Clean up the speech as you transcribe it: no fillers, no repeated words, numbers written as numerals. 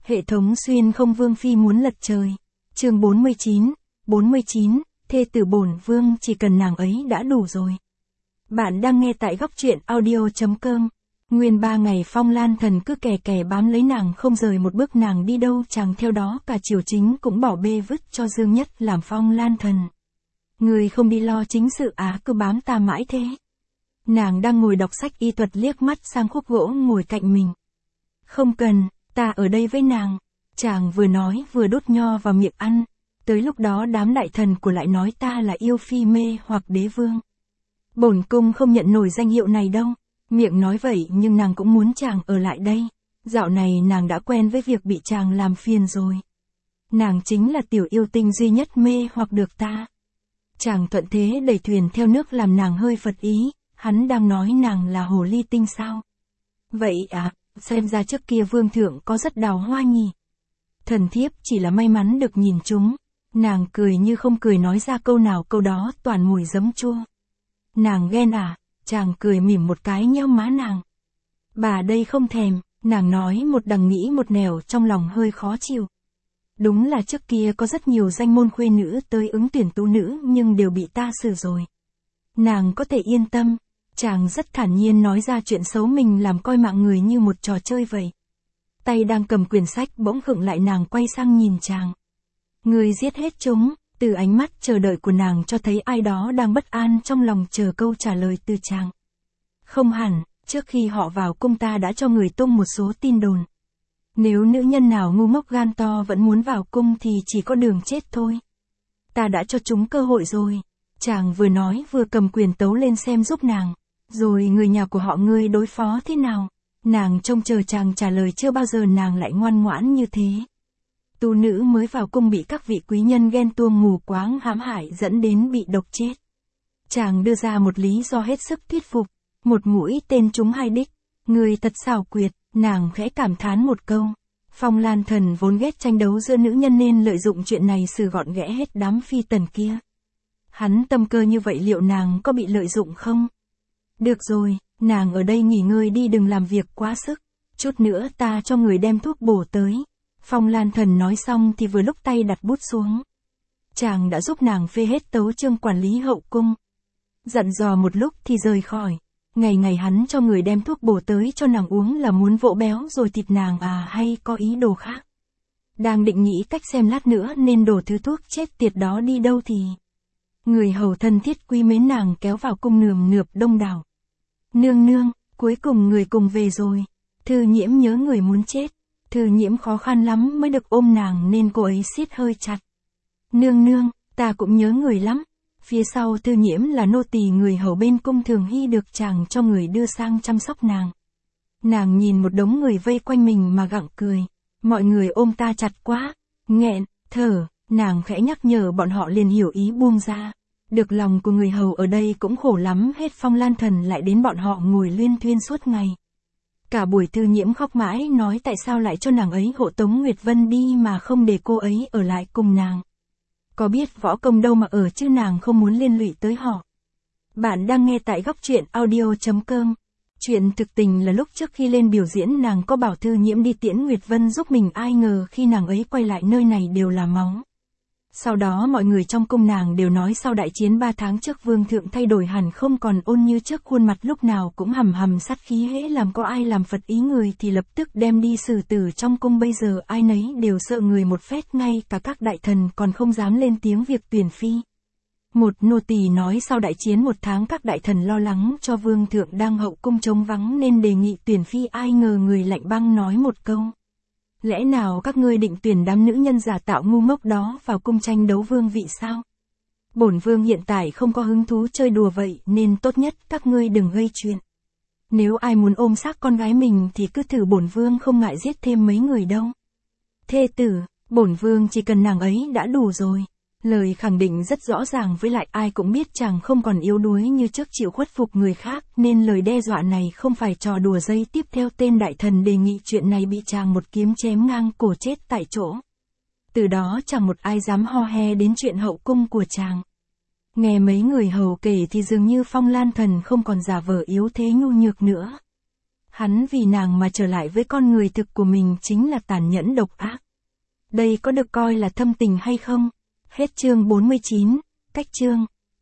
Hệ thống xuyên không vương phi muốn lật trời. Chương 49, thê tử bổn vương chỉ cần nàng ấy đã đủ rồi. Bạn đang nghe tại góc truyện audio.com. Nguyên 3 ngày Phong Lan Thần cứ kè kè bám lấy nàng không rời một bước, nàng đi đâu chàng theo đó, cả triều chính cũng bỏ bê vứt cho Dương Nhất làm Phong Lan Thần. Người không đi lo chính sự cứ bám ta mãi thế. Nàng đang ngồi đọc sách y thuật liếc mắt sang khúc gỗ ngồi cạnh mình. Không cần, ta ở đây với nàng. Chàng vừa nói vừa đút nho vào miệng ăn. Tới lúc đó đám đại thần của lại nói ta là yêu phi mê hoặc đế vương. Bổn cung không nhận nổi danh hiệu này đâu. Miệng nói vậy nhưng nàng cũng muốn chàng ở lại đây. Dạo này nàng đã quen với việc bị chàng làm phiền rồi. Nàng chính là tiểu yêu tinh duy nhất mê hoặc được ta. Chàng thuận thế đẩy thuyền theo nước làm nàng hơi phật ý. Hắn đang nói nàng là hồ ly tinh sao? Vậy xem ra trước kia vương thượng có rất đào hoa nhỉ. Thần thiếp chỉ là may mắn được nhìn chúng. Nàng cười như không cười, nói ra câu nào câu đó toàn mùi giấm chua. Nàng ghen chàng cười mỉm một cái nheo má nàng. Bà đây không thèm, nàng nói một đằng nghĩ một nẻo, trong lòng hơi khó chịu. Đúng là trước kia có rất nhiều danh môn khuê nữ tới ứng tuyển tú nữ nhưng đều bị ta xử rồi. Nàng có thể yên tâm. Chàng rất thản nhiên nói ra chuyện xấu mình làm, coi mạng người như một trò chơi vậy. Tay đang cầm quyển sách bỗng khựng lại, nàng quay sang nhìn chàng. Người giết hết chúng. Từ ánh mắt chờ đợi của nàng cho thấy ai đó đang bất an trong lòng chờ câu trả lời từ chàng. Không hẳn, trước khi họ vào cung ta đã cho người tung một số tin đồn. Nếu nữ nhân nào ngu ngốc gan to vẫn muốn vào cung thì chỉ có đường chết thôi. Ta đã cho chúng cơ hội rồi. Chàng vừa nói vừa cầm quyền tấu lên xem giúp nàng. Rồi người nhà của họ ngươi đối phó thế nào? Nàng trông chờ chàng trả lời, chưa bao giờ nàng lại ngoan ngoãn như thế. Tu nữ mới vào cung bị các vị quý nhân ghen tuông mù quáng hãm hại dẫn đến bị độc chết. Chàng đưa ra một lý do hết sức thuyết phục. Một mũi tên trúng hai đích. Người thật xảo quyệt. Nàng khẽ cảm thán một câu. Phong Lan Thần vốn ghét tranh đấu giữa nữ nhân nên lợi dụng chuyện này xử gọn ghẽ hết đám phi tần kia. Hắn tâm cơ như vậy liệu nàng có bị lợi dụng không? Được rồi, nàng ở đây nghỉ ngơi đi, đừng làm việc quá sức. Chút nữa ta cho người đem thuốc bổ tới. Phong Lan Thần nói xong thì vừa lúc tay đặt bút xuống. Chàng đã giúp nàng phê hết tấu chương quản lý hậu cung. Dặn dò một lúc thì rời khỏi. Ngày ngày hắn cho người đem thuốc bổ tới cho nàng uống là muốn vỗ béo rồi thịt nàng hay có ý đồ khác. Đang định nghĩ cách xem lát nữa nên đổ thứ thuốc chết tiệt đó đi đâu thì người hầu thân thiết quý mến nàng kéo vào cung nườm nượp đông đảo. Nương nương, cuối cùng người cùng về rồi. Thư Nhiễm nhớ người muốn chết. Thư Nhiễm khó khăn lắm mới được ôm nàng nên cô ấy siết hơi chặt. Nương nương, ta cũng nhớ người lắm. Phía sau Thư Nhiễm là nô tỳ người hầu bên cung Thường Hy được chàng cho người đưa sang chăm sóc nàng. Nàng nhìn một đống người vây quanh mình mà gặng cười. Mọi người ôm ta chặt quá. Nghẹn, thở, nàng khẽ nhắc nhở bọn họ liền hiểu ý buông ra. Được lòng của người hầu ở đây cũng khổ lắm, hết Phong Lan Thần lại đến bọn họ ngồi luyên thuyên suốt ngày. Cả buổi Thư Nhiễm khóc mãi nói tại sao lại cho nàng ấy hộ tống Nguyệt Vân đi mà không để cô ấy ở lại cùng nàng. Có biết võ công đâu mà ở chứ, nàng không muốn liên lụy tới họ. Bạn đang nghe tại góc truyện audio.com. Chuyện thực tình là lúc trước khi lên biểu diễn nàng có bảo Thư Nhiễm đi tiễn Nguyệt Vân giúp mình, ai ngờ khi nàng ấy quay lại nơi này đều là máu. Sau đó mọi người trong cung nàng đều nói sau đại chiến 3 tháng trước vương thượng thay đổi hẳn, không còn ôn như trước, khuôn mặt lúc nào cũng hầm hầm sát khí, hễ làm có ai làm phật ý người thì lập tức đem đi xử tử. Trong cung bây giờ ai nấy đều sợ người một phét, ngay cả các đại thần còn không dám lên tiếng việc tuyển phi. Một nô tỳ nói sau đại chiến 1 tháng các đại thần lo lắng cho vương thượng đang hậu cung trống vắng nên đề nghị tuyển phi, ai ngờ người lạnh băng nói một câu. Lẽ nào các ngươi định tuyển đám nữ nhân giả tạo ngu ngốc đó vào cung tranh đấu vương vị sao? Bổn vương hiện tại không có hứng thú chơi đùa vậy nên tốt nhất các ngươi đừng gây chuyện. Nếu ai muốn ôm xác con gái mình thì cứ thử, bổn vương không ngại giết thêm mấy người đâu. Thê tử, bổn vương chỉ cần nàng ấy đã đủ rồi. Lời khẳng định rất rõ ràng, với lại ai cũng biết chàng không còn yếu đuối như trước chịu khuất phục người khác, nên lời đe dọa này không phải trò đùa. Giây tiếp theo tên đại thần đề nghị chuyện này bị chàng một kiếm chém ngang cổ chết tại chỗ. Từ đó chẳng một ai dám ho he đến chuyện hậu cung của chàng. Nghe mấy người hầu kể thì dường như Phong Lan Thần không còn giả vờ yếu thế nhu nhược nữa. Hắn vì nàng mà trở lại với con người thực của mình chính là tàn nhẫn độc ác. Đây có được coi là thâm tình hay không? Hết chương 49, cách chương.